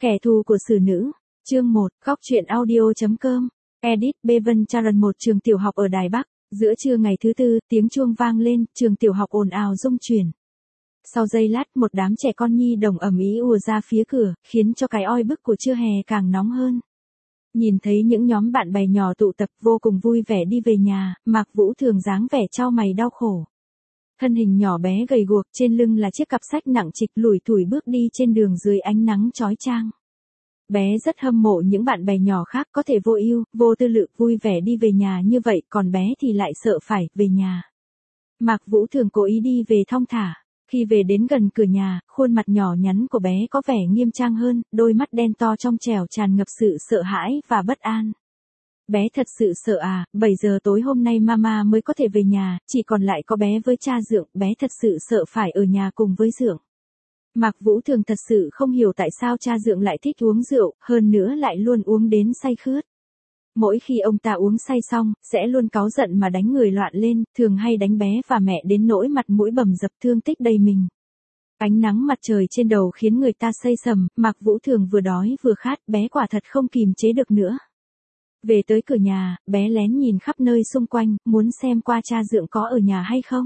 Kẻ thù của xử nữ. Chương 1, Góc truyện audio.com. Edit Bevan Charan. Một trường tiểu học ở Đài Bắc. Giữa trưa ngày thứ tư, tiếng chuông vang lên, trường tiểu học ồn ào rung chuyển. Sau giây lát, một đám trẻ con nhi đồng ầm ĩ ùa ra phía cửa, khiến cho cái oi bức của trưa hè càng nóng hơn. Nhìn thấy những nhóm bạn bè nhỏ tụ tập vô cùng vui vẻ đi về nhà, Mạc Vũ Thường dáng vẻ chau mày đau khổ. Thân hình nhỏ bé gầy guộc, trên lưng là chiếc cặp sách nặng trịch, lủi thủi bước đi trên đường dưới ánh nắng chói chang. Bé rất hâm mộ những bạn bè nhỏ khác có thể vô ưu, vô tư lự, vui vẻ đi về nhà như vậy, còn bé thì lại sợ phải về nhà. Mạc Vũ Thường cố ý đi về thong thả. Khi về đến gần cửa nhà, khuôn mặt nhỏ nhắn của bé có vẻ nghiêm trang hơn, đôi mắt đen to trong trẻo tràn ngập sự sợ hãi và bất an. Bé thật sự sợ à, 7 giờ tối hôm nay mama mới có thể về nhà, chỉ còn lại có bé với cha Dượng, bé thật sự sợ phải ở nhà cùng với Dượng. Mạc Vũ Thường thật sự không hiểu tại sao cha Dượng lại thích uống rượu, hơn nữa lại luôn uống đến say khướt. Mỗi khi ông ta uống say xong, sẽ luôn cáu giận mà đánh người loạn lên, thường hay đánh bé và mẹ đến nỗi mặt mũi bầm dập, thương tích đầy mình. Ánh nắng mặt trời trên đầu khiến người ta say sầm, Mạc Vũ Thường vừa đói vừa khát, bé quả thật không kìm chế được nữa. Về tới cửa nhà, bé lén nhìn khắp nơi xung quanh, muốn xem qua cha Dượng có ở nhà hay không.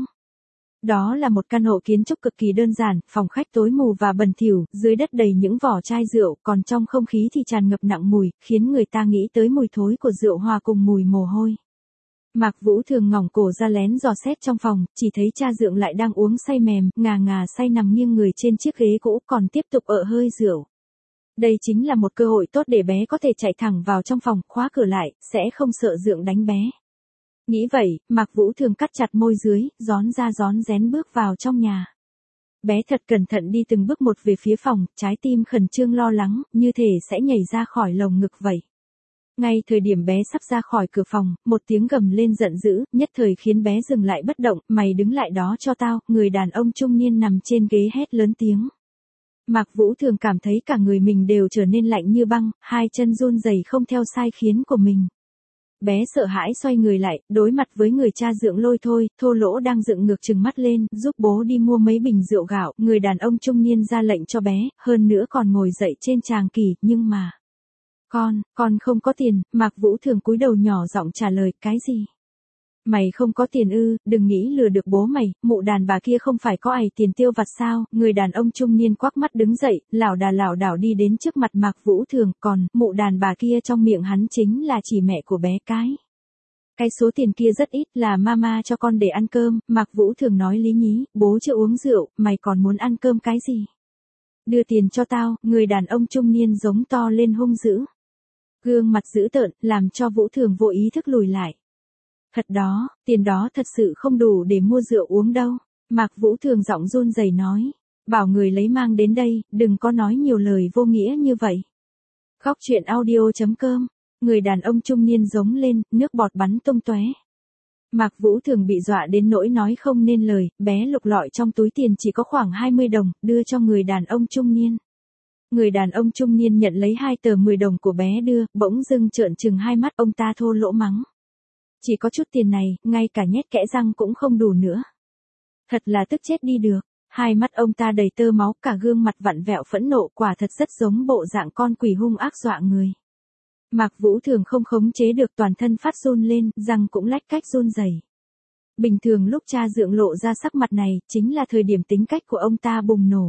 Đó là một căn hộ kiến trúc cực kỳ đơn giản, phòng khách tối mù và bẩn thỉu, dưới đất đầy những vỏ chai rượu, còn trong không khí thì tràn ngập nặng mùi, khiến người ta nghĩ tới mùi thối của rượu hòa cùng mùi mồ hôi. Mạc Vũ Thường ngỏng cổ ra lén dò xét trong phòng, chỉ thấy cha Dượng lại đang uống say mềm, ngà ngà say nằm nghiêng người trên chiếc ghế cũ, còn tiếp tục ợ hơi rượu. Đây chính là một cơ hội tốt để bé có thể chạy thẳng vào trong phòng, khóa cửa lại, sẽ không sợ Dượng đánh bé. Nghĩ vậy, Mạc Vũ Thường cắt chặt môi dưới, rón ra rón rén bước vào trong nhà. Bé thật cẩn thận đi từng bước một về phía phòng, trái tim khẩn trương lo lắng, như thể sẽ nhảy ra khỏi lồng ngực vậy. Ngay thời điểm bé sắp ra khỏi cửa phòng, một tiếng gầm lên giận dữ, nhất thời khiến bé dừng lại bất động, mày đứng lại đó cho tao, người đàn ông trung niên nằm trên ghế hét lớn tiếng. Mạc Vũ Thường cảm thấy cả người mình đều trở nên lạnh như băng, hai chân run rẩy không theo sai khiến của mình. Bé sợ hãi xoay người lại, đối mặt với người cha Dượng lôi thôi, thô lỗ đang dựng ngược trừng mắt lên, giúp bố đi mua mấy bình rượu gạo, người đàn ông trung niên ra lệnh cho bé, hơn nữa còn ngồi dậy trên tràng kỷ, nhưng mà... Con không có tiền, Mạc Vũ Thường cúi đầu nhỏ giọng trả lời, cái gì? Mày không có tiền ư, đừng nghĩ lừa được bố mày, mụ đàn bà kia không phải có ải tiền tiêu vặt sao, người đàn ông trung niên quắc mắt đứng dậy, lảo đảo đi đến trước mặt Mạc Vũ Thường, còn, mụ đàn bà kia trong miệng hắn chính là chỉ mẹ của bé cái số tiền kia rất ít, là mama cho con để ăn cơm, Mạc Vũ Thường nói lý nhí, bố chưa uống rượu, mày còn muốn ăn cơm cái gì? Đưa tiền cho tao, người đàn ông trung niên giống to lên hung dữ. Gương mặt dữ tợn, làm cho Vũ Thường vô ý thức lùi lại. Thật đó, tiền đó thật sự không đủ để mua rượu uống đâu. Mạc Vũ Thường giọng run rẩy nói. Bảo người lấy mang đến đây, đừng có nói nhiều lời vô nghĩa như vậy. Góc truyện audio.com. Người đàn ông trung niên giống lên, nước bọt bắn tung tóe. Mạc Vũ Thường bị dọa đến nỗi nói không nên lời, bé lục lọi trong túi tiền chỉ có khoảng 20 đồng, đưa cho người đàn ông trung niên. Người đàn ông trung niên nhận lấy 2 tờ 10 đồng của bé đưa, bỗng dưng trợn trừng hai mắt, ông ta thô lỗ mắng. Chỉ có chút tiền này, ngay cả nhét kẽ răng cũng không đủ nữa. Thật là tức chết đi được. Hai mắt ông ta đầy tơ máu, cả gương mặt vặn vẹo phẫn nộ, quả thật rất giống bộ dạng con quỷ hung ác dọa người. Mạc Vũ Thường không khống chế được, toàn thân phát run lên, răng cũng lách cách run rẩy. Bình thường lúc cha Dượng lộ ra sắc mặt này, chính là thời điểm tính cách của ông ta bùng nổ.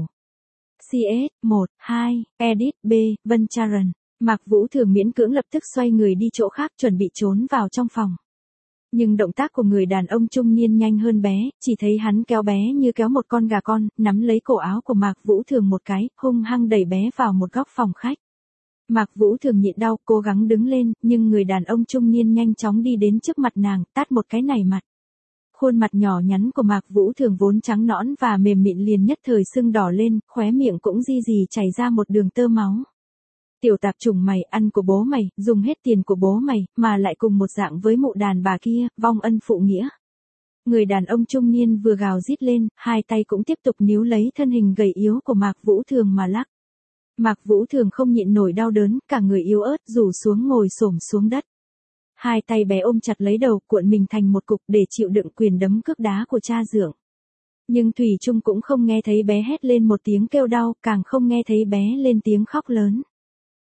CS 1, 2, Edit B, Vân Charan. Mạc Vũ Thường miễn cưỡng lập tức xoay người đi chỗ khác, chuẩn bị trốn vào trong phòng. Nhưng động tác của người đàn ông trung niên nhanh hơn bé, chỉ thấy hắn kéo bé như kéo một con gà con, nắm lấy cổ áo của Mạc Vũ Thường một cái, hung hăng đẩy bé vào một góc phòng khách. Mạc Vũ Thường nhịn đau, cố gắng đứng lên, nhưng người đàn ông trung niên nhanh chóng đi đến trước mặt nàng, tát một cái nảy mặt. Khuôn mặt nhỏ nhắn của Mạc Vũ Thường vốn trắng nõn và mềm mịn liền nhất thời sưng đỏ lên, khóe miệng cũng ri chảy ra một đường tơ máu. Tiểu tạp chủng mày, ăn của bố mày, dùng hết tiền của bố mày, mà lại cùng một dạng với mụ đàn bà kia, vong ân phụ nghĩa. Người đàn ông trung niên vừa gào rít lên, hai tay cũng tiếp tục níu lấy thân hình gầy yếu của Mạc Vũ Thường mà lắc. Mạc Vũ Thường không nhịn nổi đau đớn, cả người yếu ớt rủ xuống ngồi xổm xuống đất. Hai tay bé ôm chặt lấy đầu, cuộn mình thành một cục để chịu đựng quyền đấm cước đá của cha Dượng. Nhưng thủy chung cũng không nghe thấy bé hét lên một tiếng kêu đau, càng không nghe thấy bé lên tiếng khóc lớn.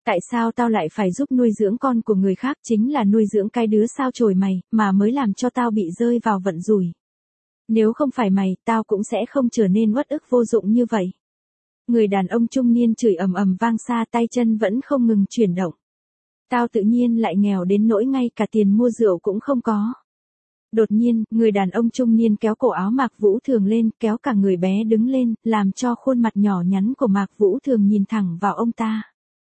Tại sao tao lại phải giúp nuôi dưỡng con của người khác, chính là nuôi dưỡng cái đứa sao chổi mày, mà mới làm cho tao bị rơi vào vận rủi. Nếu không phải mày, tao cũng sẽ không trở nên uất ức vô dụng như vậy. Người đàn ông trung niên chửi ầm ầm vang xa, tay chân vẫn không ngừng chuyển động. Tao tự nhiên lại nghèo đến nỗi ngay cả tiền mua rượu cũng không có. Đột nhiên, người đàn ông trung niên kéo cổ áo Mạc Vũ Thường lên, kéo cả người bé đứng lên, làm cho khuôn mặt nhỏ nhắn của Mạc Vũ Thường nhìn thẳng vào ông ta.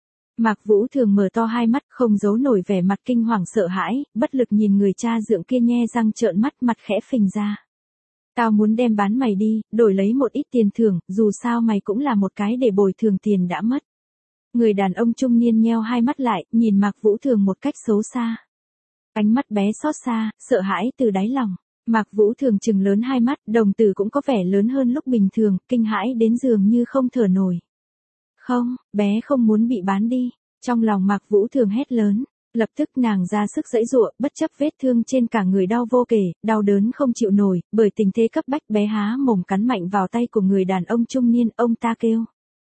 Mạc Vũ Thường mở to hai mắt, không giấu nổi vẻ mặt kinh hoàng sợ hãi, bất lực nhìn người cha dượng kia nhe răng trợn mắt, mặt khẽ phình ra. Tao muốn đem bán mày đi, đổi lấy một ít tiền thưởng, dù sao mày cũng là một cái để bồi thường tiền đã mất. Người đàn ông trung niên nheo hai mắt lại, nhìn Mạc Vũ Thường một cách xấu xa. Ánh mắt bé xót xa, sợ hãi từ đáy lòng. Mạc Vũ Thường trừng lớn hai mắt, đồng tử cũng có vẻ lớn hơn lúc bình thường, kinh hãi đến dường như không thở nổi. Không, bé không muốn bị bán đi. Trong lòng Mạc Vũ Thường hét lớn. Lập tức nàng ra sức giãy giụa, bất chấp vết thương trên cả người đau vô kể, đau đớn không chịu nổi, bởi tình thế cấp bách bé há mồm cắn mạnh vào tay của người đàn ông trung niên, ông ta kêu.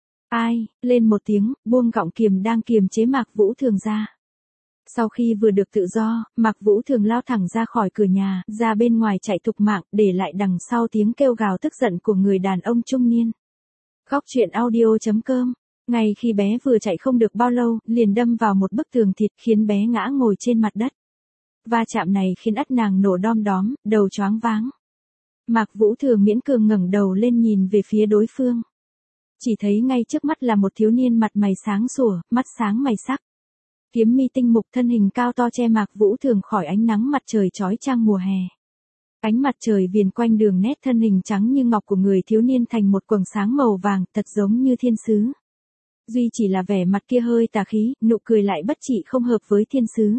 Ai, lên một tiếng, buông gọng kiềm đang kiềm chế Mạc Vũ Thường ra. Sau khi vừa được tự do, Mạc Vũ Thường lao thẳng ra khỏi cửa nhà, ra bên ngoài chạy thục mạng, để lại đằng sau tiếng kêu gào tức giận của người đàn ông trung niên. Góc truyện audio.com. Ngay khi bé vừa chạy không được bao lâu, liền đâm vào một bức tường thịt, khiến bé ngã ngồi trên mặt đất. Va chạm này khiến ắt nàng nổ đom đóm, đầu choáng váng. Mạc Vũ Thường miễn cường ngẩng đầu lên nhìn về phía đối phương. Chỉ thấy ngay trước mắt là một thiếu niên mặt mày sáng sủa, mắt sáng mày sắc. Kiếm mi tinh mục, thân hình cao to che Mạc Vũ Thường khỏi ánh nắng mặt trời chói chang mùa hè. Ánh mặt trời viền quanh đường nét thân hình trắng như ngọc của người thiếu niên thành một quầng sáng màu vàng, thật giống như thiên sứ. Duy chỉ là vẻ mặt kia hơi tà khí, nụ cười lại bất trị không hợp với thiên sứ.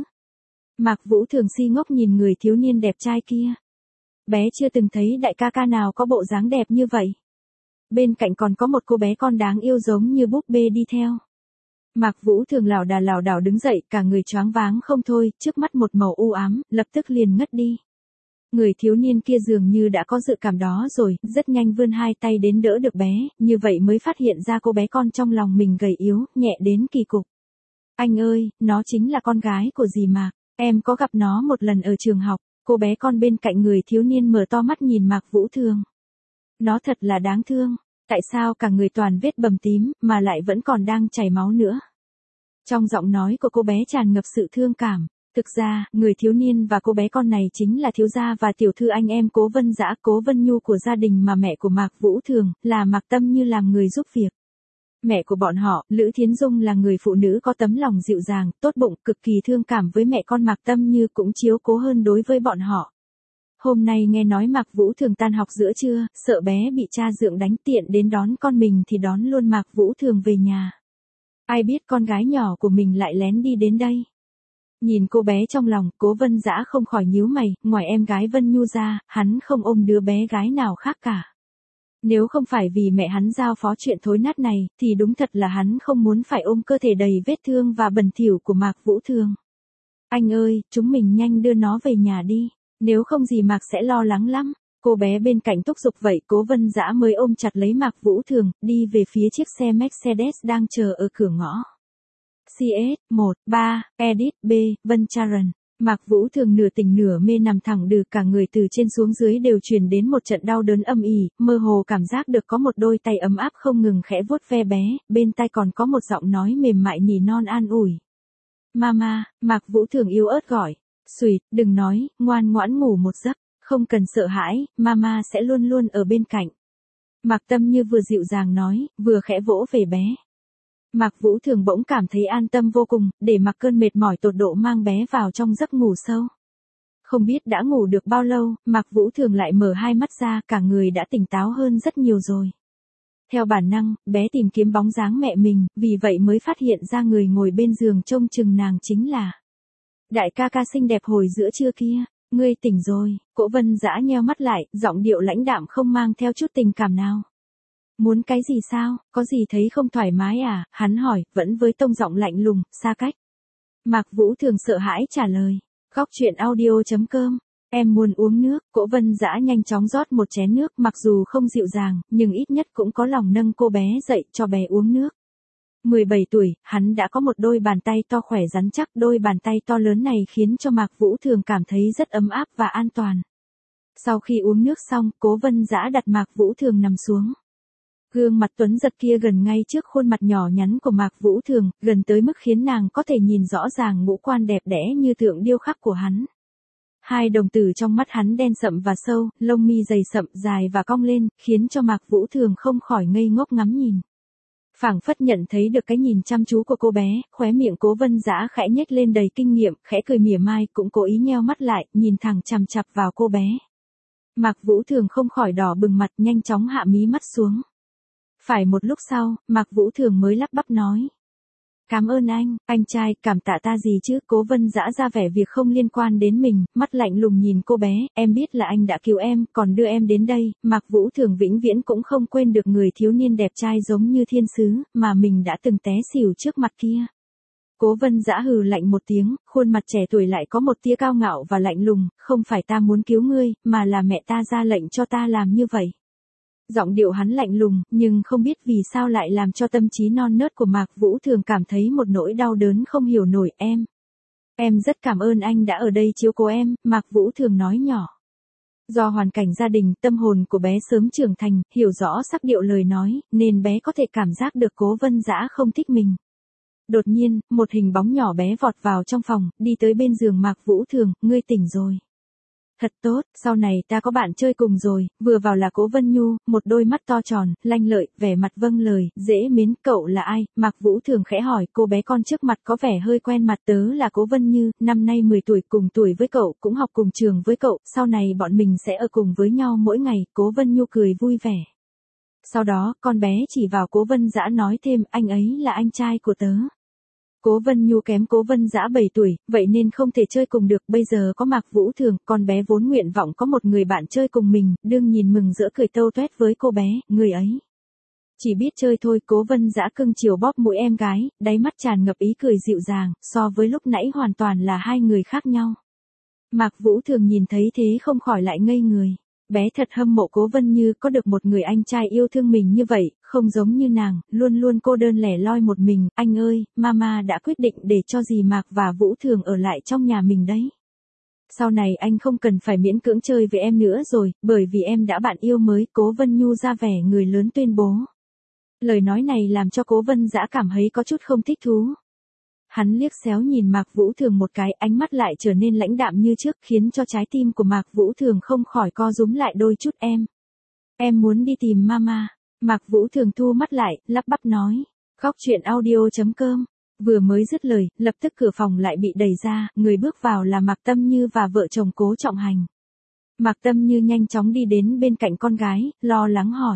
Mạc Vũ Thường si ngốc nhìn người thiếu niên đẹp trai kia. Bé chưa từng thấy đại ca ca nào có bộ dáng đẹp như vậy. Bên cạnh còn có một cô bé con đáng yêu giống như búp bê đi theo. Mạc Vũ Thường lảo đảo đứng dậy, cả người choáng váng không thôi, trước mắt một màu u ám, lập tức liền ngất đi. Người thiếu niên kia dường như đã có dự cảm đó rồi, rất nhanh vươn hai tay đến đỡ được bé, như vậy mới phát hiện ra cô bé con trong lòng mình gầy yếu, nhẹ đến kỳ cục. Anh ơi, nó chính là con gái của dì Mạc, em có gặp nó một lần ở trường học. Cô bé con bên cạnh người thiếu niên mở to mắt nhìn Mạc Vũ Thường. Nó thật là đáng thương, tại sao cả người toàn vết bầm tím, mà lại vẫn còn đang chảy máu nữa. Trong giọng nói của cô bé tràn ngập sự thương cảm. Thực ra, người thiếu niên và cô bé con này chính là thiếu gia và tiểu thư anh em Cố Vân Dã, Cố Vân Nhu của gia đình mà mẹ của Mạc Vũ Thường, là Mạc Tâm Như làm người giúp việc. Mẹ của bọn họ, Lữ Thiến Dung là người phụ nữ có tấm lòng dịu dàng, tốt bụng, cực kỳ thương cảm với mẹ con Mạc Tâm Như, cũng chiếu cố hơn đối với bọn họ. Hôm nay nghe nói Mạc Vũ Thường tan học giữa trưa, sợ bé bị cha dượng đánh, tiện đến đón con mình thì đón luôn Mạc Vũ Thường về nhà. Ai biết con gái nhỏ của mình lại lén đi đến đây. Nhìn cô bé trong lòng, Cố Vân Dã không khỏi nhíu mày, ngoài em gái Vân Nhu ra, hắn không ôm đứa bé gái nào khác cả. Nếu không phải vì mẹ hắn giao phó chuyện thối nát này, thì đúng thật là hắn không muốn phải ôm cơ thể đầy vết thương và bẩn thỉu của Mạc Vũ Thường. Anh ơi, chúng mình nhanh đưa nó về nhà đi, nếu không dì Mạc sẽ lo lắng lắm. Cô bé bên cạnh thúc giục vậy, Cố Vân Dã mới ôm chặt lấy Mạc Vũ Thường, đi về phía chiếc xe Mercedes đang chờ ở cửa ngõ. CS1-3, Edit B, Vân Charan. Mạc Vũ Thường nửa tỉnh nửa mê nằm thẳng đừ, cả người từ trên xuống dưới đều truyền đến một trận đau đớn âm ỉ, mơ hồ cảm giác được có một đôi tay ấm áp không ngừng khẽ vuốt ve bé, bên tai còn có một giọng nói mềm mại nỉ non an ủi. Mama, Mạc Vũ Thường yếu ớt gọi. Sweet, đừng nói, ngoan ngoãn ngủ một giấc, không cần sợ hãi, mama sẽ luôn luôn ở bên cạnh. Mạc Tâm Như vừa dịu dàng nói, vừa khẽ vỗ về bé. Mạc Vũ Thường bỗng cảm thấy an tâm vô cùng, để mặc cơn mệt mỏi tột độ mang bé vào trong giấc ngủ sâu. Không biết đã ngủ được bao lâu, Mạc Vũ Thường lại mở hai mắt ra, cả người đã tỉnh táo hơn rất nhiều rồi. Theo bản năng, bé tìm kiếm bóng dáng mẹ mình, vì vậy mới phát hiện ra người ngồi bên giường trông chừng nàng chính là đại ca ca xinh đẹp hồi giữa trưa kia. Ngươi tỉnh rồi. Cố Vân Dã nheo mắt lại, giọng điệu lãnh đạm không mang theo chút tình cảm nào. Muốn cái gì sao, có gì thấy không thoải mái à, hắn hỏi, vẫn với tông giọng lạnh lùng, xa cách. Mạc Vũ Thường sợ hãi trả lời. Góc truyện audio.com. Em muốn uống nước. Cố Vân Dã nhanh chóng rót một chén nước, mặc dù không dịu dàng, nhưng ít nhất cũng có lòng nâng cô bé dậy, cho bé uống nước. 17 tuổi, hắn đã có một đôi bàn tay to khỏe rắn chắc, đôi bàn tay to lớn này khiến cho Mạc Vũ Thường cảm thấy rất ấm áp và an toàn. Sau khi uống nước xong, Cố Vân Dã đặt Mạc Vũ Thường nằm xuống. Gương mặt tuấn giật kia gần ngay trước khuôn mặt nhỏ nhắn của Mạc Vũ Thường, gần tới mức khiến nàng có thể nhìn rõ ràng ngũ quan đẹp đẽ như tượng điêu khắc của hắn. Hai đồng tử trong mắt hắn đen sậm và sâu, lông mi dày sậm dài và cong lên, khiến cho Mạc Vũ Thường không khỏi ngây ngốc ngắm nhìn. Phảng phất nhận thấy được cái nhìn chăm chú của cô bé, khóe miệng Cố Vân Dã khẽ nhếch lên đầy kinh nghiệm, khẽ cười mỉa mai, cũng cố ý nheo mắt lại, nhìn thẳng chằm chằm vào cô bé. Mạc Vũ Thường không khỏi đỏ bừng mặt, nhanh chóng hạ mí mắt xuống. Phải một lúc sau, Mạc Vũ Thường mới lắp bắp nói. Cảm ơn anh trai, cảm tạ ta gì chứ? Cố Vân Dã ra vẻ việc không liên quan đến mình, mắt lạnh lùng nhìn cô bé, em biết là anh đã cứu em, còn đưa em đến đây. Mạc Vũ Thường vĩnh viễn cũng không quên được người thiếu niên đẹp trai giống như thiên sứ, mà mình đã từng té xỉu trước mặt kia. Cố Vân Dã hừ lạnh một tiếng, khuôn mặt trẻ tuổi lại có một tia cao ngạo và lạnh lùng, không phải ta muốn cứu ngươi, mà là mẹ ta ra lệnh cho ta làm như vậy. Giọng điệu hắn lạnh lùng, nhưng không biết vì sao lại làm cho tâm trí non nớt của Mạc Vũ Thường cảm thấy một nỗi đau đớn không hiểu nổi. Em rất cảm ơn anh đã ở đây chiếu cố em, Mạc Vũ Thường nói nhỏ. Do hoàn cảnh gia đình, tâm hồn của bé sớm trưởng thành, hiểu rõ sắc điệu lời nói, nên bé có thể cảm giác được Cố Vân Dã không thích mình. Đột nhiên, một hình bóng nhỏ bé vọt vào trong phòng, đi tới bên giường Mạc Vũ Thường, ngươi tỉnh rồi. Thật tốt, sau này ta có bạn chơi cùng rồi. Vừa vào là Cố Vân Nhu, một đôi mắt to tròn, lanh lợi, vẻ mặt vâng lời, dễ mến. Cậu là ai? Mạc Vũ Thường khẽ hỏi. Cô bé con trước mặt có vẻ hơi quen mặt. Tớ là Cố Vân Như, năm nay 10 tuổi, cùng tuổi với cậu, cũng học cùng trường với cậu, sau này bọn mình sẽ ở cùng với nhau mỗi ngày. Cố Vân Nhu cười vui vẻ. Sau đó, con bé chỉ vào Cố Vân Dã nói thêm, anh ấy là anh trai của tớ. Cố Vân Nhu kém Cố Vân Dã 7 tuổi, vậy nên không thể chơi cùng được. Bây giờ có Mạc Vũ Thường, con bé vốn nguyện vọng có một người bạn chơi cùng mình, đương nhìn mừng rỡ cười tâu toét với cô bé, người ấy chỉ biết chơi thôi. Cố Vân Dã cưng chiều bóp mũi em gái, đáy mắt tràn ngập ý cười dịu dàng, so với lúc nãy hoàn toàn là hai người khác nhau. Mạc Vũ Thường nhìn thấy thế không khỏi lại ngây người. Bé thật hâm mộ Cố Vân Như có được một người anh trai yêu thương mình như vậy, không giống như nàng, luôn luôn cô đơn lẻ loi một mình. Anh ơi, mama đã quyết định để cho dì Mạc và Vũ Thường ở lại trong nhà mình đấy. Sau này anh không cần phải miễn cưỡng chơi với em nữa rồi, bởi vì em đã bạn yêu mới. Cố Vân Nhu ra vẻ người lớn tuyên bố. Lời nói này làm cho Cố Vân Dã cảm thấy có chút không thích thú. Hắn liếc xéo nhìn Mạc Vũ Thường một cái, ánh mắt lại trở nên lãnh đạm như trước, khiến cho trái tim của Mạc Vũ Thường không khỏi co rúm lại đôi chút. Em muốn đi tìm mama. Mạc Vũ Thường thu mắt lại, lắp bắp nói. Khóc chuyện audio.com. Vừa mới dứt lời, lập tức cửa phòng lại bị đẩy ra, người bước vào là Mạc Tâm Như và vợ chồng Cố Trọng Hành. Mạc Tâm Như nhanh chóng đi đến bên cạnh con gái, lo lắng hỏi.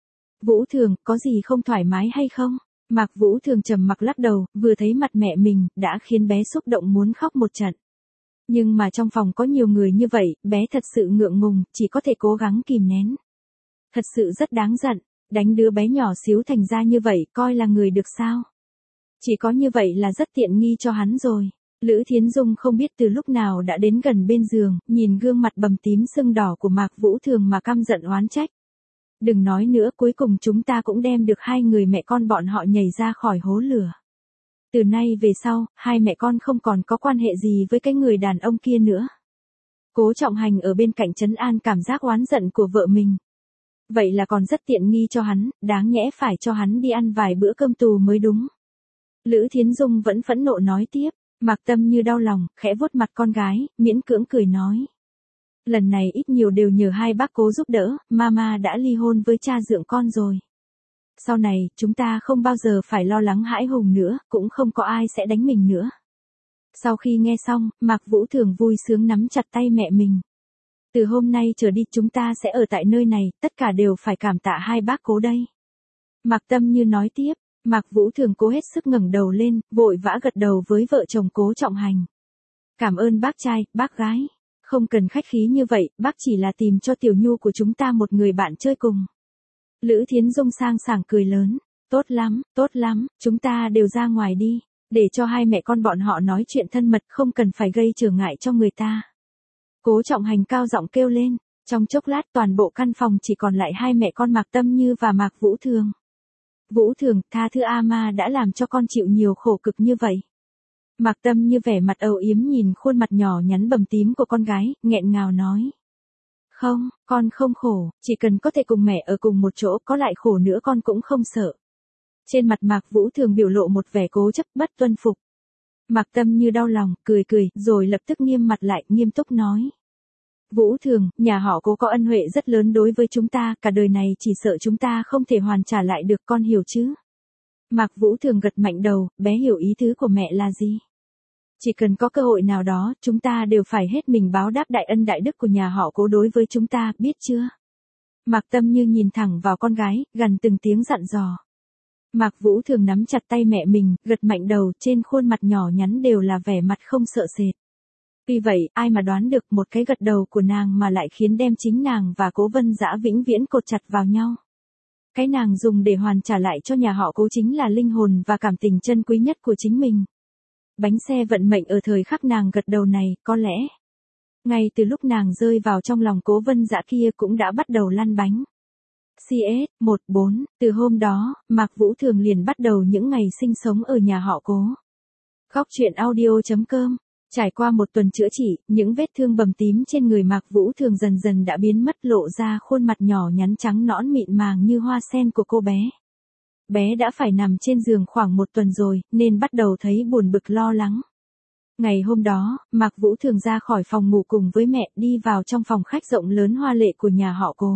Vũ Thường, có gì không thoải mái hay không? Mạc Vũ Thường trầm mặc lắc đầu, vừa thấy mặt mẹ mình, đã khiến bé xúc động muốn khóc một trận. Nhưng mà trong phòng có nhiều người như vậy, bé thật sự ngượng ngùng, chỉ có thể cố gắng kìm nén. Thật sự rất đáng giận, đánh đứa bé nhỏ xíu thành ra như vậy, coi là người được sao? Chỉ có như vậy là rất tiện nghi cho hắn rồi. Lữ Thiến Dung không biết từ lúc nào đã đến gần bên giường, nhìn gương mặt bầm tím sưng đỏ của Mạc Vũ Thường mà căm giận oán trách. Đừng nói nữa, cuối cùng chúng ta cũng đem được hai người mẹ con bọn họ nhảy ra khỏi hố lửa. Từ nay về sau, hai mẹ con không còn có quan hệ gì với cái người đàn ông kia nữa. Cố Trọng Hành ở bên cạnh trấn an cảm giác oán giận của vợ mình. Vậy là còn rất tiện nghi cho hắn, đáng nhẽ phải cho hắn đi ăn vài bữa cơm tù mới đúng. Lữ Thiến Dung vẫn phẫn nộ nói tiếp, Mạc Tâm Như đau lòng, khẽ vuốt mặt con gái, miễn cưỡng cười nói. Lần này ít nhiều đều nhờ hai bác Cố giúp đỡ, mama đã ly hôn với cha dượng con rồi. Sau này, chúng ta không bao giờ phải lo lắng hãi hùng nữa, cũng không có ai sẽ đánh mình nữa. Sau khi nghe xong, Mạc Vũ Thường vui sướng nắm chặt tay mẹ mình. Từ hôm nay trở đi chúng ta sẽ ở tại nơi này, tất cả đều phải cảm tạ hai bác Cố đây. Mạc Tâm Như nói tiếp, Mạc Vũ Thường cố hết sức ngẩng đầu lên, vội vã gật đầu với vợ chồng Cố Trọng Hành. Cảm ơn bác trai, bác gái. Không cần khách khí như vậy, bác chỉ là tìm cho Tiểu Nhu của chúng ta một người bạn chơi cùng. Lữ Thiến Dung sang sảng cười lớn. Tốt lắm, chúng ta đều ra ngoài đi, để cho hai mẹ con bọn họ nói chuyện thân mật, không cần phải gây trở ngại cho người ta. Cố Trọng Hành cao giọng kêu lên, trong chốc lát toàn bộ căn phòng chỉ còn lại hai mẹ con Mạc Tâm Như và Mạc Vũ Thường. Vũ Thường, tha thứ A-ma đã làm cho con chịu nhiều khổ cực như vậy. Mạc Tâm Như vẻ mặt âu yếm nhìn khuôn mặt nhỏ nhắn bầm tím của con gái, nghẹn ngào nói. Không, con không khổ, chỉ cần có thể cùng mẹ ở cùng một chỗ, có lại khổ nữa con cũng không sợ. Trên mặt Mạc Vũ Thường biểu lộ một vẻ cố chấp bất tuân phục. Mạc Tâm Như đau lòng, cười cười, rồi lập tức nghiêm mặt lại, nghiêm túc nói. Vũ Thường, nhà họ Cố có ân huệ rất lớn đối với chúng ta, cả đời này chỉ sợ chúng ta không thể hoàn trả lại được, con hiểu chứ? Mạc Vũ Thường gật mạnh đầu, bé hiểu ý tứ của mẹ là gì? Chỉ cần có cơ hội nào đó, chúng ta đều phải hết mình báo đáp đại ân đại đức của nhà họ Cố đối với chúng ta, biết chưa? Mạc Tâm Như nhìn thẳng vào con gái, gần từng tiếng dặn dò. Mạc Vũ Thường nắm chặt tay mẹ mình, gật mạnh đầu, trên khuôn mặt nhỏ nhắn đều là vẻ mặt không sợ sệt. Vì vậy, ai mà đoán được một cái gật đầu của nàng mà lại khiến đem chính nàng và Cố Vân Dã vĩnh viễn cột chặt vào nhau. Cái nàng dùng để hoàn trả lại cho nhà họ Cố chính là linh hồn và cảm tình chân quý nhất của chính mình. Bánh xe vận mệnh ở thời khắc nàng gật đầu này, có lẽ ngay từ lúc nàng rơi vào trong lòng Cố Vân Dã kia cũng đã bắt đầu lăn bánh. CS14, từ hôm đó, Mạc Vũ Thường liền bắt đầu những ngày sinh sống ở nhà họ Cố. Góc truyện audio.com. Trải qua một tuần chữa trị, những vết thương bầm tím trên người Mạc Vũ Thường dần dần đã biến mất, lộ ra khuôn mặt nhỏ nhắn trắng nõn mịn màng như hoa sen của cô bé. Bé đã phải nằm trên giường khoảng một tuần rồi, nên bắt đầu thấy buồn bực lo lắng. Ngày hôm đó, Mạc Vũ Thường ra khỏi phòng ngủ cùng với mẹ, đi vào trong phòng khách rộng lớn hoa lệ của nhà họ Cố.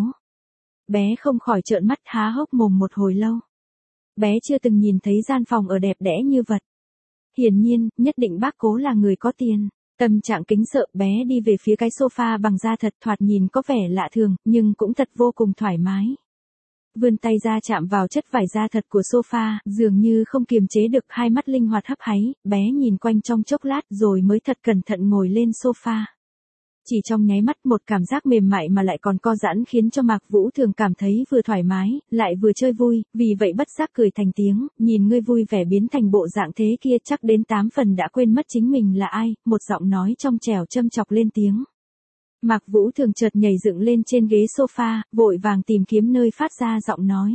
Bé không khỏi trợn mắt há hốc mồm một hồi lâu. Bé chưa từng nhìn thấy gian phòng ở đẹp đẽ như vật. Hiển nhiên, nhất định bác Cố là người có tiền. Tâm trạng kính sợ, bé đi về phía cái sofa bằng da thật, thoạt nhìn có vẻ lạ thường, nhưng cũng thật vô cùng thoải mái. Vươn tay ra chạm vào chất vải da thật của sofa, dường như không kiềm chế được, hai mắt linh hoạt hấp háy, bé nhìn quanh trong chốc lát rồi mới thật cẩn thận ngồi lên sofa. Chỉ trong nháy mắt, một cảm giác mềm mại mà lại còn co giãn khiến cho Mạc Vũ Thường cảm thấy vừa thoải mái, lại vừa chơi vui, vì vậy bất giác cười thành tiếng, nhìn ngươi vui vẻ biến thành bộ dạng thế kia chắc đến 8 phần đã quên mất chính mình là ai, một giọng nói trong trẻo châm chọc lên tiếng. Mạc Vũ Thường chợt nhảy dựng lên trên ghế sofa, vội vàng tìm kiếm nơi phát ra giọng nói.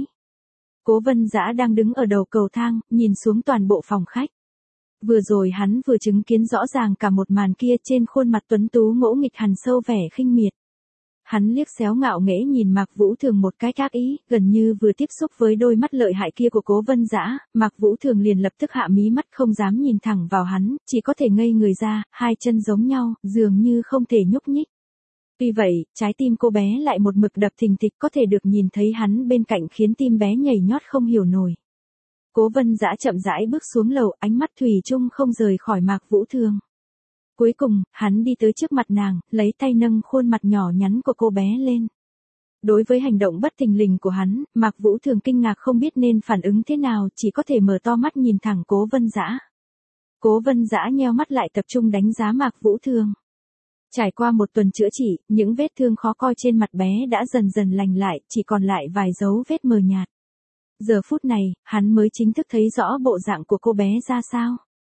Cố Vân Dã đang đứng ở đầu cầu thang, nhìn xuống toàn bộ phòng khách. Vừa rồi hắn vừa chứng kiến rõ ràng cả một màn kia, trên khuôn mặt tuấn tú ngỗ nghịch hằn sâu vẻ khinh miệt. Hắn liếc xéo ngạo nghễ nhìn Mạc Vũ Thường một cái ác ý, gần như vừa tiếp xúc với đôi mắt lợi hại kia của Cố Vân Dã, Mạc Vũ Thường liền lập tức hạ mí mắt không dám nhìn thẳng vào hắn, chỉ có thể ngây người ra, hai chân giống nhau, dường như không thể nhúc nhích. Tuy vậy, trái tim cô bé lại một mực đập thình thịch, có thể được nhìn thấy hắn bên cạnh khiến tim bé nhảy nhót không hiểu nổi. Cố Vân Dã chậm rãi bước xuống lầu, ánh mắt thủy chung không rời khỏi Mạc Vũ Thường. Cuối cùng, hắn đi tới trước mặt nàng, lấy tay nâng khuôn mặt nhỏ nhắn của cô bé lên. Đối với hành động bất thình lình của hắn, Mạc Vũ Thường kinh ngạc không biết nên phản ứng thế nào, chỉ có thể mở to mắt nhìn thẳng Cố Vân Dã. Cố Vân Dã nheo mắt lại tập trung đánh giá Mạc Vũ Thường. Trải qua một tuần chữa trị, những vết thương khó coi trên mặt bé đã dần dần lành lại, chỉ còn lại vài dấu vết mờ nhạt. Giờ phút này, hắn mới chính thức thấy rõ bộ dạng của cô bé ra sao.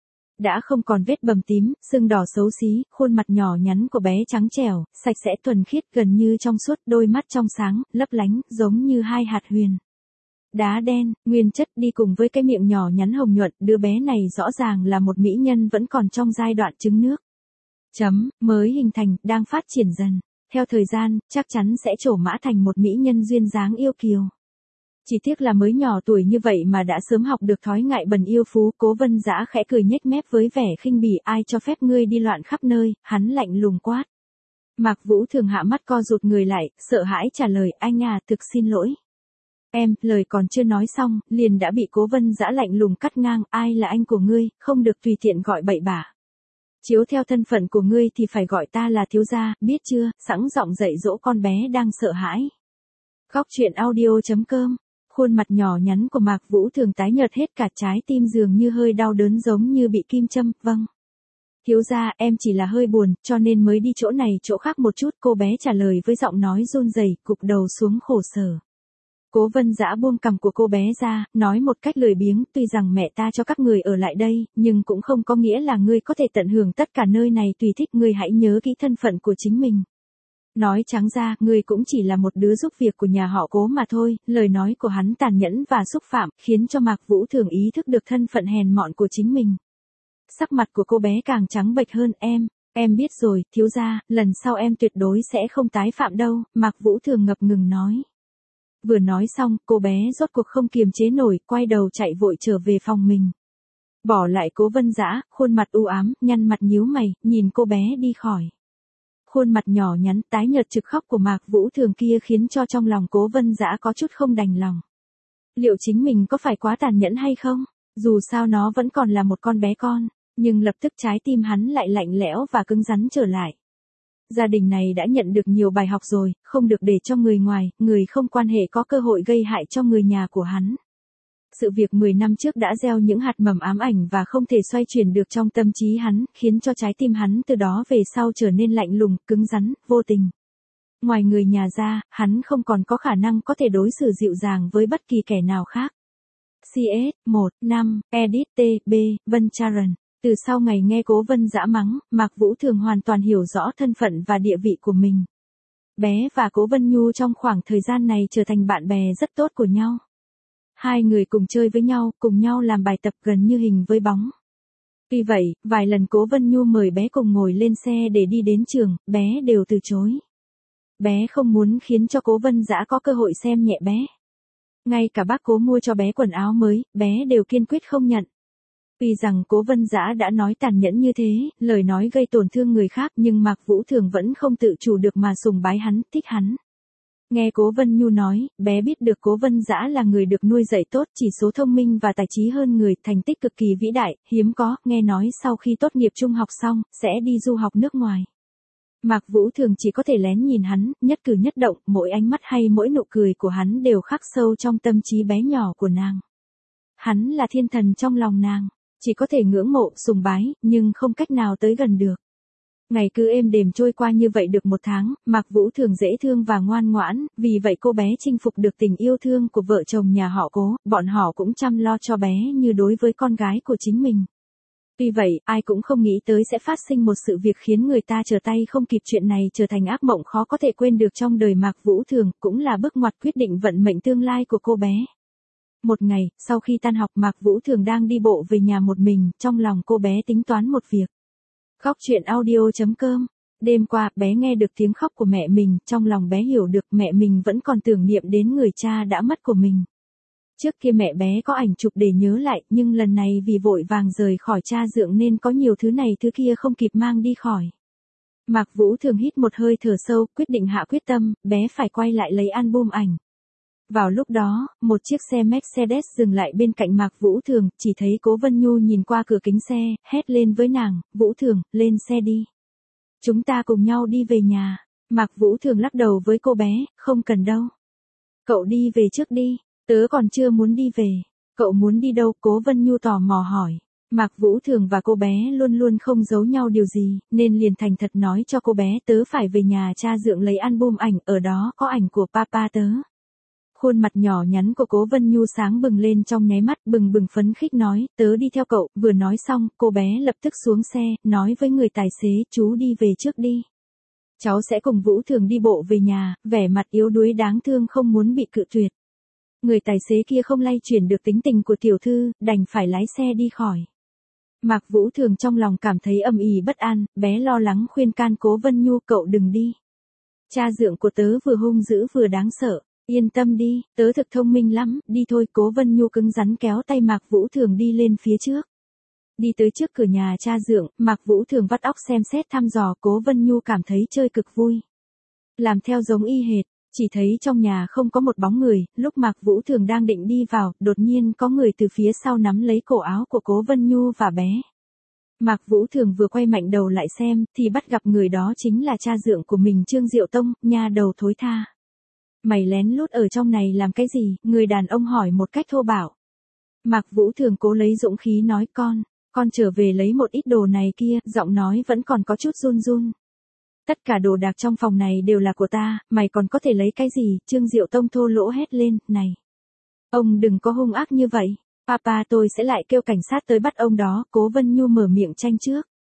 Đã không còn vết bầm tím, sưng đỏ xấu xí, khuôn mặt nhỏ nhắn của bé trắng trẻo, sạch sẽ thuần khiết, gần như trong suốt, đôi mắt trong sáng, lấp lánh, giống như hai hạt huyền. Đá đen, nguyên chất đi cùng với cái miệng nhỏ nhắn hồng nhuận, đứa bé này rõ ràng là một mỹ nhân vẫn còn trong giai đoạn trứng nước. Mới hình thành, đang phát triển dần. Theo thời gian, chắc chắn sẽ trổ mã thành một mỹ nhân duyên dáng yêu kiều. Chỉ tiếc là mới nhỏ tuổi như vậy mà đã sớm học được thói ngại bần yêu phú. Cố Vân Dã khẽ cười nhếch mép với vẻ khinh bỉ, ai cho phép ngươi đi loạn khắp nơi, hắn lạnh lùng quát. Mạc Vũ Thường hạ mắt co rụt người lại, sợ hãi trả lời, anh à, thực xin lỗi. Em, lời còn chưa nói xong, liền đã bị Cố Vân Dã lạnh lùng cắt ngang, ai là anh của ngươi, không được tùy tiện gọi bậy bạ. Chiếu theo thân phận của ngươi thì phải gọi ta là thiếu gia, biết chưa, sẵn giọng dạy dỗ con bé đang sợ hãi. Góc truyện audio.com. Khuôn mặt nhỏ nhắn của Mạc Vũ Thường tái nhợt hết cả, trái tim dường như hơi đau đớn giống như bị kim châm, vâng. Thiếu gia, em chỉ là hơi buồn, cho nên mới đi chỗ này chỗ khác một chút, cô bé trả lời với giọng nói run rẩy, cụp đầu xuống khổ sở. Cố Vân Dã buông cằm của cô bé ra, nói một cách lười biếng, tuy rằng mẹ ta cho các người ở lại đây, nhưng cũng không có nghĩa là ngươi có thể tận hưởng tất cả nơi này tùy thích, ngươi hãy nhớ kỹ thân phận của chính mình. Nói trắng ra, ngươi cũng chỉ là một đứa giúp việc của nhà họ Cố mà thôi. Lời nói của hắn tàn nhẫn và xúc phạm, khiến cho Mạc Vũ Thường ý thức được thân phận hèn mọn của chính mình. Sắc mặt của cô bé càng trắng bệch hơn. Em biết rồi, thiếu gia, lần sau em tuyệt đối sẽ không tái phạm đâu, Mạc Vũ Thường ngập ngừng nói. Vừa nói xong, cô bé rốt cuộc không kiềm chế nổi, quay đầu chạy vội trở về phòng mình. Bỏ lại Cố Vân Dã, khuôn mặt u ám, nhăn mặt nhíu mày, nhìn cô bé đi khỏi. Khuôn mặt nhỏ nhắn, tái nhợt trực khóc của Mạc Vũ Thường kia khiến cho trong lòng Cố Vân Dã có chút không đành lòng. Liệu chính mình có phải quá tàn nhẫn hay không? Dù sao nó vẫn còn là một con bé con, nhưng lập tức trái tim hắn lại lạnh lẽo và cứng rắn trở lại. Gia đình này đã nhận được nhiều bài học rồi, không được để cho người ngoài, người không quan hệ có cơ hội gây hại cho người nhà của hắn. Sự việc 10 năm trước đã gieo những hạt mầm ám ảnh và không thể xoay chuyển được trong tâm trí hắn, khiến cho trái tim hắn từ đó về sau trở nên lạnh lùng, cứng rắn, vô tình. Ngoài người nhà ra, hắn không còn có khả năng có thể đối xử dịu dàng với bất kỳ kẻ nào khác. CS 1 5 Edit T.B. Vân Charan. Từ sau ngày nghe Cố Vân Dã mắng, Mạc Vũ Thường hoàn toàn hiểu rõ thân phận và địa vị của mình. Bé và Cố Vân Nhu trong khoảng thời gian này trở thành bạn bè rất tốt của nhau. Hai người cùng chơi với nhau, cùng nhau làm bài tập gần như hình với bóng. Tuy vậy, vài lần Cố Vân Nhu mời bé cùng ngồi lên xe để đi đến trường, bé đều từ chối. Bé không muốn khiến cho Cố Vân Dã có cơ hội xem nhẹ bé. Ngay cả bác Cố mua cho bé quần áo mới, bé đều kiên quyết không nhận. Tuy rằng Cố Vân Dã đã nói tàn nhẫn như thế, lời nói gây tổn thương người khác nhưng Mạc Vũ Thường vẫn không tự chủ được mà sùng bái hắn, thích hắn. Nghe Cố Vân Nhu nói, bé biết được Cố Vân Dã là người được nuôi dạy tốt, chỉ số thông minh và tài trí hơn người, thành tích cực kỳ vĩ đại, hiếm có, nghe nói sau khi tốt nghiệp trung học xong, sẽ đi du học nước ngoài. Mạc Vũ Thường chỉ có thể lén nhìn hắn, nhất cử nhất động, mỗi ánh mắt hay mỗi nụ cười của hắn đều khắc sâu trong tâm trí bé nhỏ của nàng. Hắn là thiên thần trong lòng nàng, chỉ có thể ngưỡng mộ, sùng bái, nhưng không cách nào tới gần được. Ngày cứ êm đềm trôi qua như vậy được 1 tháng, Mạc Vũ Thường dễ thương và ngoan ngoãn, vì vậy cô bé chinh phục được tình yêu thương của vợ chồng nhà họ Cố, bọn họ cũng chăm lo cho bé như đối với con gái của chính mình. Tuy vậy, ai cũng không nghĩ tới sẽ phát sinh một sự việc khiến người ta trở tay không kịp, chuyện này trở thành ác mộng khó có thể quên được trong đời Mạc Vũ Thường, cũng là bước ngoặt quyết định vận mệnh tương lai của cô bé. Một ngày, sau khi tan học Mạc Vũ Thường đang đi bộ về nhà một mình, trong lòng cô bé tính toán một việc. Khóc chuyện audio.com. Đêm qua, bé nghe được tiếng khóc của mẹ mình, trong lòng bé hiểu được mẹ mình vẫn còn tưởng niệm đến người cha đã mất của mình. Trước kia mẹ bé có ảnh chụp để nhớ lại, nhưng lần này vì vội vàng rời khỏi cha dượng nên có nhiều thứ này thứ kia không kịp mang đi khỏi. Mạc Vũ Thường hít một hơi thở sâu, quyết định hạ quyết tâm, bé phải quay lại lấy album ảnh. Vào lúc đó, một chiếc xe Mercedes dừng lại bên cạnh Mạc Vũ Thường, chỉ thấy Cố Vân Nhu nhìn qua cửa kính xe, hét lên với nàng, Vũ Thường, lên xe đi. Chúng ta cùng nhau đi về nhà. Mạc Vũ Thường lắc đầu với cô bé, không cần đâu. Cậu đi về trước đi, tớ còn chưa muốn đi về. Cậu muốn đi đâu? Cố Vân Nhu tò mò hỏi. Mạc Vũ Thường và cô bé luôn luôn không giấu nhau điều gì, nên liền thành thật nói cho cô bé tớ phải về nhà cha dượng lấy album ảnh, ở đó có ảnh của papa tớ. Khuôn mặt nhỏ nhắn của Cố Vân Nhu sáng bừng lên trong nháy mắt, bừng bừng phấn khích nói, tớ đi theo cậu. Vừa nói xong, cô bé lập tức xuống xe, nói với người tài xế, chú đi về trước đi. Cháu sẽ cùng Vũ Thường đi bộ về nhà, vẻ mặt yếu đuối đáng thương không muốn bị cự tuyệt. Người tài xế kia không lay chuyển được tính tình của tiểu thư, đành phải lái xe đi khỏi. Mạc Vũ Thường trong lòng cảm thấy âm ỉ bất an, bé lo lắng khuyên can Cố Vân Nhu, cậu đừng đi. Cha dượng của tớ vừa hung dữ vừa đáng sợ. Yên tâm đi, tớ thực thông minh lắm, đi thôi. Cố Vân Nhu cứng rắn kéo tay Mạc Vũ Thường đi lên phía trước. Đi tới trước cửa nhà cha dượng, Mạc Vũ Thường vắt óc xem xét thăm dò, Cố Vân Nhu cảm thấy chơi cực vui. Làm theo giống y hệt, chỉ thấy trong nhà không có một bóng người, lúc Mạc Vũ Thường đang định đi vào, đột nhiên có người từ phía sau nắm lấy cổ áo của Cố Vân Nhu và bé. Mạc Vũ Thường vừa quay mạnh đầu lại xem, thì bắt gặp người đó chính là cha dượng của mình Trương Diệu Tông, nha đầu thối tha. Mày lén lút ở trong này làm cái gì? Người đàn ông hỏi một cách thô bạo. Mạc Vũ Thường cố lấy dũng khí nói, con trở về lấy một ít đồ này kia, giọng nói vẫn còn có chút run run. Tất cả đồ đạc trong phòng này đều là của ta, mày còn có thể lấy cái gì? Trương Diệu Tông thô lỗ hét lên, này. Ông đừng có hung ác như vậy, papa tôi sẽ lại kêu cảnh sát tới bắt ông đó. Cố Vân Nhu mở miệng tranh trước.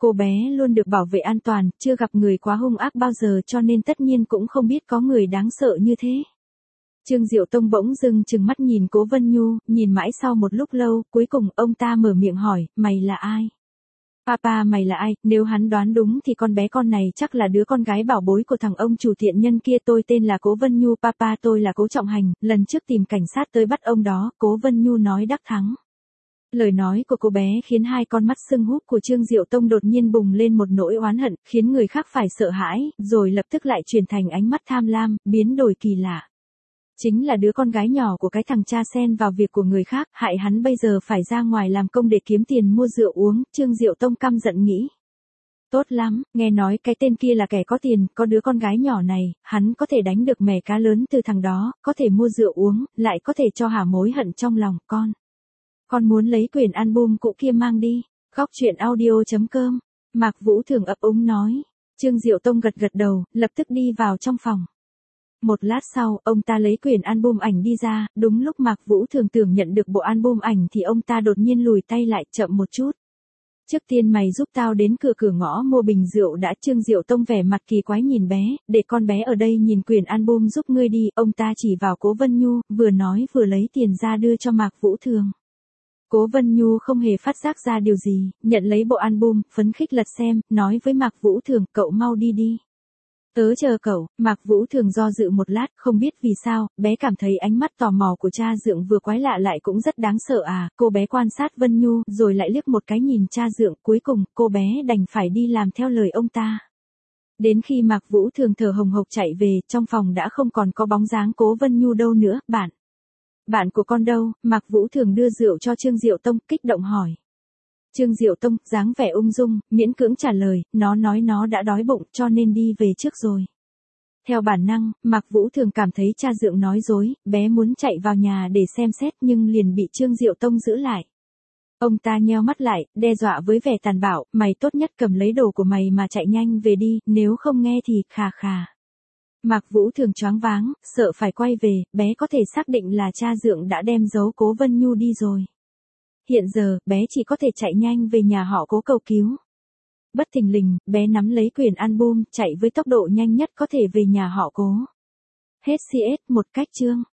Cô bé luôn được bảo vệ an toàn, chưa gặp người quá hung ác bao giờ cho nên tất nhiên cũng không biết có người đáng sợ như thế. Trương Diệu Tông bỗng dưng trừng mắt nhìn Cố Vân Nhu, nhìn mãi sau một lúc lâu, cuối cùng ông ta mở miệng hỏi, mày là ai? Papa mày là ai? Nếu hắn đoán đúng thì con bé con này chắc là đứa con gái bảo bối của thằng ông chủ thiện nhân kia. Tôi tên là Cố Vân Nhu, papa tôi là Cố Trọng Hành, lần trước tìm cảnh sát tới bắt ông đó, Cố Vân Nhu nói đắc thắng. Lời nói của cô bé khiến hai con mắt sưng húp của Trương Diệu Tông đột nhiên bùng lên một nỗi oán hận, khiến người khác phải sợ hãi, rồi lập tức lại chuyển thành ánh mắt tham lam, biến đổi kỳ lạ. Chính là đứa con gái nhỏ của cái thằng cha xen vào việc của người khác, hại hắn bây giờ phải ra ngoài làm công để kiếm tiền mua rượu uống. Trương Diệu Tông căm giận nghĩ. Tốt lắm, nghe nói cái tên kia là kẻ có tiền, có đứa con gái nhỏ này, hắn có thể đánh được mẻ cá lớn từ thằng đó, có thể mua rượu uống, lại có thể cho hả mối hận trong lòng con. Con muốn lấy quyển album cũ kia mang đi. Góc truyện audio.com. Mạc Vũ Thường ấp úng nói. Trương Diệu Tông gật gật đầu, lập tức đi vào trong phòng. Một lát sau, ông ta lấy quyển album ảnh đi ra, đúng lúc Mạc Vũ Thường tưởng nhận được bộ album ảnh thì ông ta đột nhiên lùi tay lại, chậm một chút. Trước tiên mày giúp tao đến cửa ngõ mua bình rượu đã. Trương Diệu Tông vẻ mặt kỳ quái nhìn bé, để con bé ở đây nhìn quyển album giúp ngươi đi. Ông ta chỉ vào Cố Vân Nhu, vừa nói vừa lấy tiền ra đưa cho Mạc Vũ Thường. Cố Vân Nhu không hề phát giác ra điều gì, nhận lấy bộ album, phấn khích lật xem, nói với Mạc Vũ Thường, cậu mau đi đi. Tớ chờ cậu. Mạc Vũ Thường do dự một lát, không biết vì sao, bé cảm thấy ánh mắt tò mò của cha dượng vừa quái lạ lại cũng rất đáng sợ à. Cô bé quan sát Vân Nhu, rồi lại liếc một cái nhìn cha dượng, cuối cùng, cô bé đành phải đi làm theo lời ông ta. Đến khi Mạc Vũ Thường thở hồng hộc chạy về, trong phòng đã không còn có bóng dáng Cố Vân Nhu đâu nữa. Bạn của con đâu? Mạc Vũ Thường đưa rượu cho Trương Diệu Tông, kích động hỏi. Trương Diệu Tông, dáng vẻ ung dung, miễn cưỡng trả lời, nó nói nó đã đói bụng cho nên đi về trước rồi. Theo bản năng, Mạc Vũ Thường cảm thấy cha dượng nói dối, bé muốn chạy vào nhà để xem xét nhưng liền bị Trương Diệu Tông giữ lại. Ông ta nheo mắt lại, đe dọa với vẻ tàn bạo, mày tốt nhất cầm lấy đồ của mày mà chạy nhanh về đi, nếu không nghe thì khà khà. Mạc Vũ Thường choáng váng, sợ phải quay về, bé có thể xác định là cha dượng đã đem giấu Cố Vân Nhu đi rồi. Hiện giờ, bé chỉ có thể chạy nhanh về nhà họ Cố cầu cứu. Bất thình lình, bé nắm lấy quyển album, chạy với tốc độ nhanh nhất có thể về nhà họ Cố. Hết CS một cách chương.